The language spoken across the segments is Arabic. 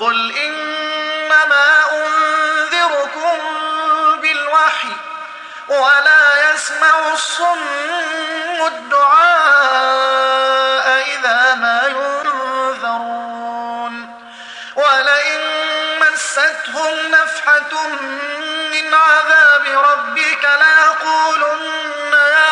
قل إنما أنذركم بالوحي ولا يسمع الصم الدعاء إذا ما ينذرون ولئن مستهم نفحة من عذاب ربك ليقولن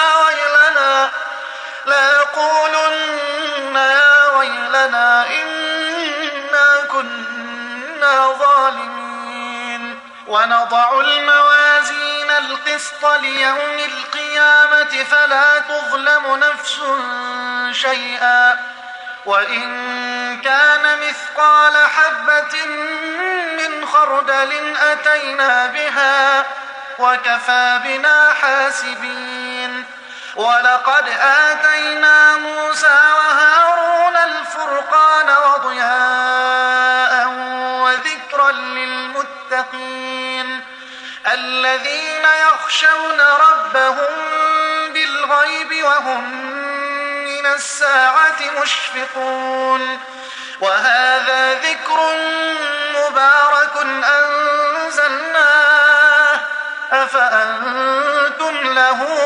يا ويلنا إنا كنا ظالمين ونضع الموازين القسط ليوم القيامة فلا تظلم نفس شيئا وإن كان مثقال حبة من خردل أتينا بها وكفى بنا حاسبين ولقد آتينا موسى وهارون الفرقان وضياء وذكرا للمتقين الذين يخشون ربهم بالغيب وهم من الساعة مشفقون وهذا ذكر مبارك أنزلناه أفأنتم له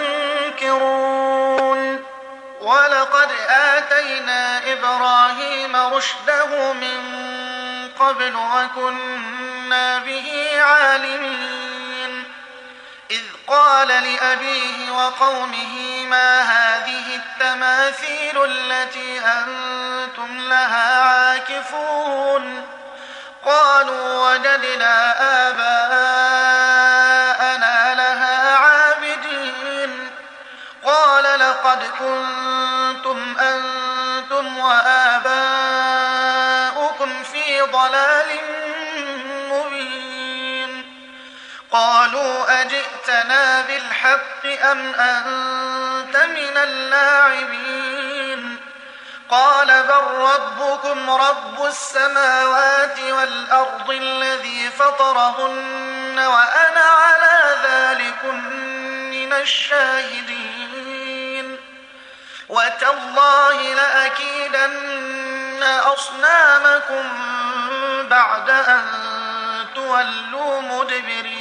منكرون ولقد آتينا إبراهيم رشده من قبل وكنا به عالمين إذ قال لأبيه وقومه ما هذه التماثيل التي أنتم لها عاكفون قالوا وجدنا آباءنا لها عابدين قال لقد كنتم أنتم وآباؤكم في ضلال مبين قالوا أجئتنا بالحق أم أنت من اللاعبين قال بل ربكم رب السماوات والأرض الذي فطرهن وأنا على ذلك من الشاهدين وتالله لأكيدن أصنامكم بعد أن تولوا مدبرين